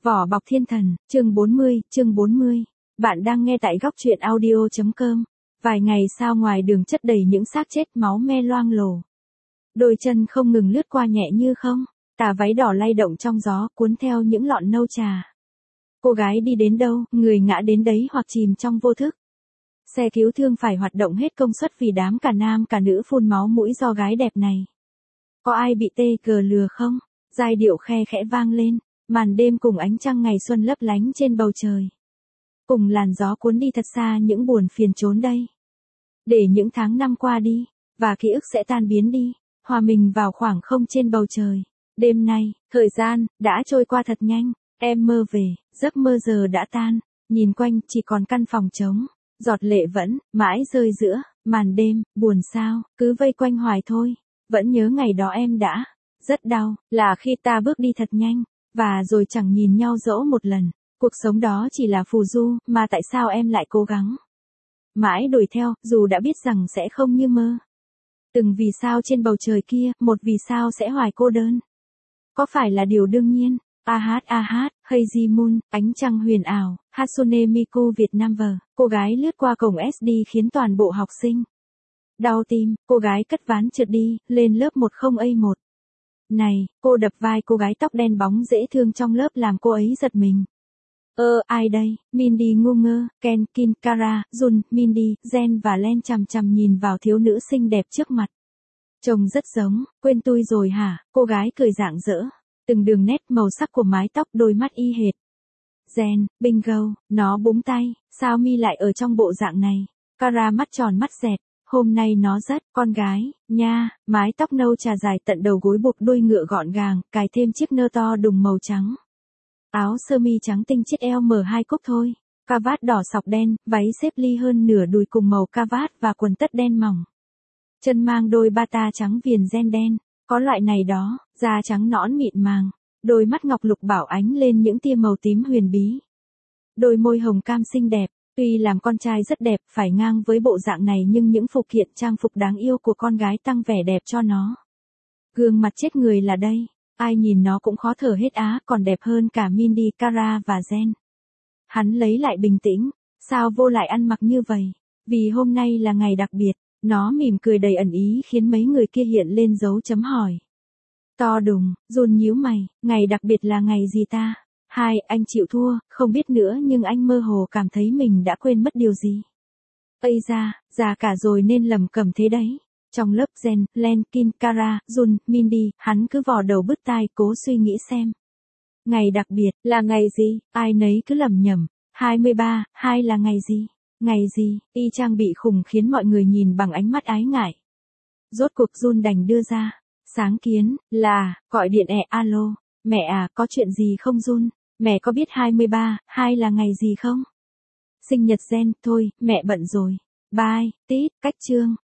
Vỏ bọc thiên thần, chương 40. Bạn đang nghe tại góc truyện audio.com. Vài ngày sau ngoài đường chất đầy những xác chết máu me loang lổ. Đôi chân không ngừng lướt qua nhẹ như không, tà váy đỏ lay động trong gió cuốn theo những lọn nâu trà. Cô gái đi đến đâu, người ngã đến đấy hoặc chìm trong vô thức. Xe cứu thương phải hoạt động hết công suất vì đám cả nam cả nữ phun máu mũi do gái đẹp này. Có ai bị tê cờ lừa không? Giai điệu khe khẽ vang lên. Màn đêm cùng ánh trăng ngày xuân lấp lánh trên bầu trời. Cùng làn gió cuốn đi thật xa những buồn phiền trốn đây. Để những tháng năm qua đi, và ký ức sẽ tan biến đi, hòa mình vào khoảng không trên bầu trời. Đêm nay, thời gian đã trôi qua thật nhanh, em mơ về, giấc mơ giờ đã tan, nhìn quanh chỉ còn căn phòng trống, giọt lệ vẫn mãi rơi giữa màn đêm, buồn sao, cứ vây quanh hoài thôi. Vẫn nhớ ngày đó em đã rất đau, là khi ta bước đi thật nhanh. Và rồi chẳng nhìn nhau dẫu một lần, cuộc sống đó chỉ là phù du, mà tại sao em lại cố gắng mãi đuổi theo, dù đã biết rằng sẽ không như mơ. Từng vì sao trên bầu trời kia, một vì sao sẽ hoài cô đơn. Có phải là điều đương nhiên? Hazy Moon, ánh trăng huyền ảo, Hatsune Miku Việt Nam vờ, cô gái lướt qua cổng SD khiến toàn bộ học sinh đau tim, cô gái cất ván trượt đi, lên lớp 10A1. Này, cô đập vai cô gái tóc đen bóng dễ thương trong lớp làm cô ấy giật mình. Ai đây? Mindy ngu ngơ, Ken, Kin, Kara, Jun, Mindy, Jen và Len chằm chằm nhìn vào thiếu nữ xinh đẹp trước mặt. Trông rất giống, quên tôi rồi hả? Cô gái cười rạng rỡ. Từng đường nét màu sắc của mái tóc, đôi mắt y hệt. Jen, bingo, nó búng tay, sao mi lại ở trong bộ dạng này? Kara mắt tròn mắt dẹt. Hôm nay nó rất, con gái, nha, mái tóc nâu trà dài tận đầu gối buộc đuôi ngựa gọn gàng, cài thêm chiếc nơ to đùng màu trắng. Áo sơ mi trắng tinh chiếc eo mở 2 cúc thôi. Cà vạt đỏ sọc đen, váy xếp ly hơn nửa đùi cùng màu cà vạt và quần tất đen mỏng. Chân mang đôi bata trắng viền ren đen, có loại này đó, da trắng nõn mịn màng. Đôi mắt ngọc lục bảo ánh lên những tia màu tím huyền bí. Đôi môi hồng cam xinh đẹp. Tuy làm con trai rất đẹp, phải ngang với bộ dạng này nhưng những phụ kiện trang phục đáng yêu của con gái tăng vẻ đẹp cho nó. Gương mặt chết người là đây, ai nhìn nó cũng khó thở hết á, còn đẹp hơn cả Mindy, Kara và Jen. Hắn lấy lại bình tĩnh, sao vô lại ăn mặc như vậy? Vì hôm nay là ngày đặc biệt, nó mỉm cười đầy ẩn ý khiến mấy người kia hiện lên dấu chấm hỏi. To đùng, Jun nhíu mày, ngày đặc biệt là ngày gì ta? Anh chịu thua, không biết nữa nhưng anh mơ hồ cảm thấy mình đã quên mất điều gì. Ây da, già cả rồi nên lầm cẩm thế đấy. Trong lớp Jen, Len, Kin, Kara, Jun, Mindy, hắn cứ vò đầu bứt tai cố suy nghĩ xem. Ngày đặc biệt, là ngày gì? Ai nấy cứ lầm nhầm. 23, là ngày gì? Ngày gì? Y chang bị khùng khiến mọi người nhìn bằng ánh mắt ái ngại. Rốt cuộc Jun đành đưa ra. Sáng kiến, là, gọi điện alo. Mẹ à, có chuyện gì không Jun? Mẹ có biết 23, là ngày gì không? Sinh nhật Jen, thôi, mẹ bận rồi. Bye, tít, cách chương.